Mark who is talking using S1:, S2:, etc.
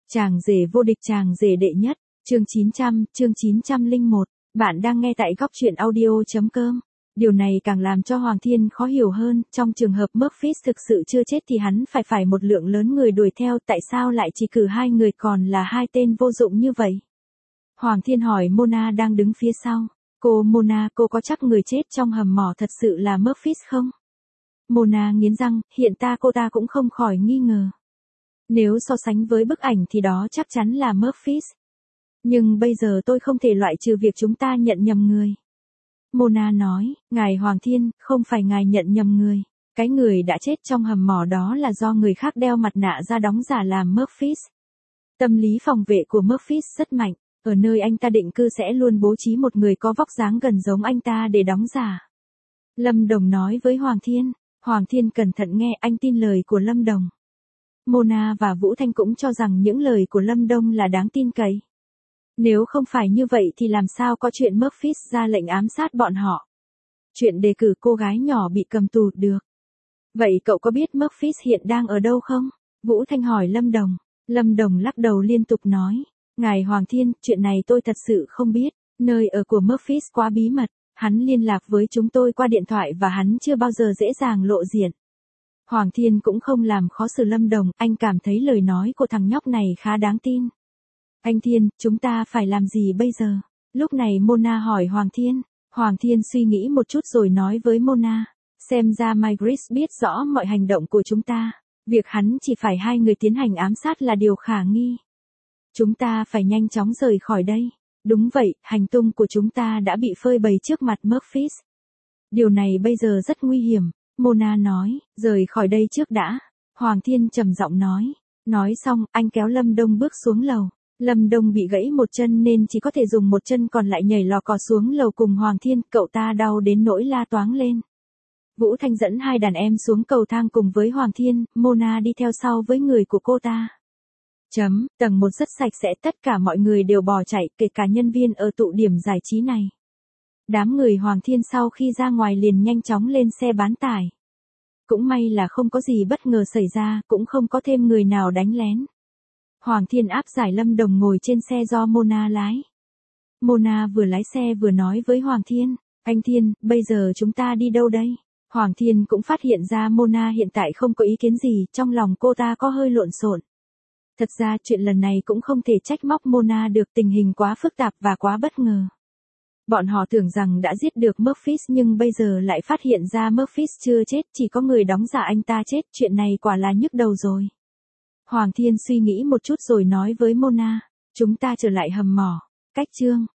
S1: Chàng rể vô địch, chàng rể đệ nhất, chương 901, bạn đang nghe tại góc truyện audio.com. Điều này càng làm cho Hoàng Thiên khó hiểu hơn, trong trường hợp Murphy thực sự chưa chết thì hắn phải một lượng lớn người đuổi theo, tại sao lại chỉ cử 2 người còn là 2 tên vô dụng như vậy? Hoàng Thiên hỏi Mona đang đứng phía sau, Mona, cô có chắc người chết trong hầm mỏ thật sự là Murphy không? Mona nghiến răng, hiện cô ta cũng không khỏi nghi ngờ. Nếu so sánh với bức ảnh thì đó chắc chắn là Murphy. Nhưng bây giờ tôi không thể loại trừ việc chúng ta nhận nhầm người. Mona nói, ngài Hoàng Thiên, không phải ngài nhận nhầm người. Cái người đã chết trong hầm mỏ đó là do người khác đeo mặt nạ ra đóng giả làm Murphy. Tâm lý phòng vệ của Murphy rất mạnh. Ở nơi anh ta định cư sẽ luôn bố trí một người có vóc dáng gần giống anh ta để đóng giả. Lâm Đồng nói với Hoàng Thiên. Hoàng Thiên cẩn thận nghe, anh tin lời của Lâm Đồng. Mona và Vũ Thanh cũng cho rằng những lời của Lâm Đông là đáng tin cậy. Nếu không phải như vậy thì làm sao có chuyện Murphy ra lệnh ám sát bọn họ? Chuyện đề cử cô gái nhỏ bị cầm tù được. Vậy cậu có biết Murphy hiện đang ở đâu không? Vũ Thanh hỏi Lâm Đồng. Lâm Đồng lắc đầu liên tục nói. Ngài Hoàng Thiên, chuyện này tôi thật sự không biết. Nơi ở của Murphy quá bí mật. Hắn liên lạc với chúng tôi qua điện thoại và hắn chưa bao giờ dễ dàng lộ diện. Hoàng Thiên cũng không làm khó xử Lâm Đồng, anh cảm thấy lời nói của thằng nhóc này khá đáng tin. Anh Thiên, chúng ta phải làm gì bây giờ? Lúc này Mona hỏi Hoàng Thiên. Hoàng Thiên suy nghĩ một chút rồi nói với Mona. Xem ra Migris biết rõ mọi hành động của chúng ta. Việc hắn chỉ phải 2 người tiến hành ám sát là điều khả nghi. Chúng ta phải nhanh chóng rời khỏi đây. Đúng vậy, hành tung của chúng ta đã bị phơi bày trước mặt Murphy. Điều này bây giờ rất nguy hiểm. Mona nói, rời khỏi đây trước đã. Hoàng Thiên trầm giọng nói. Nói xong, anh kéo Lâm Đông bước xuống lầu. Lâm Đông bị gãy một chân nên chỉ có thể dùng một chân còn lại nhảy lò cò xuống lầu cùng Hoàng Thiên, cậu ta đau đến nỗi la toáng lên. Vũ Thanh dẫn 2 đàn em xuống cầu thang cùng với Hoàng Thiên, Mona đi theo sau với người của cô ta. Tầng 1 rất sạch sẽ, tất cả mọi người đều bỏ chạy, kể cả nhân viên ở tụ điểm giải trí này. Đám người Hoàng Thiên sau khi ra ngoài liền nhanh chóng lên xe bán tải. Cũng may là không có gì bất ngờ xảy ra, cũng không có thêm người nào đánh lén. Hoàng Thiên áp giải Lâm Đồng ngồi trên xe do Mona lái. Mona vừa lái xe vừa nói với Hoàng Thiên, anh Thiên, bây giờ chúng ta đi đâu đây? Hoàng Thiên cũng phát hiện ra Mona hiện tại không có ý kiến gì, trong lòng cô ta có hơi lộn xộn. Thật ra chuyện lần này cũng không thể trách móc Mona được, tình hình quá phức tạp và quá bất ngờ. Bọn họ tưởng rằng đã giết được Murphy nhưng bây giờ lại phát hiện ra Murphy chưa chết, chỉ có người đóng giả anh ta chết, chuyện này quả là nhức đầu rồi. Hoàng Thiên suy nghĩ một chút rồi nói với Mona, chúng ta trở lại hầm mỏ. Cách chương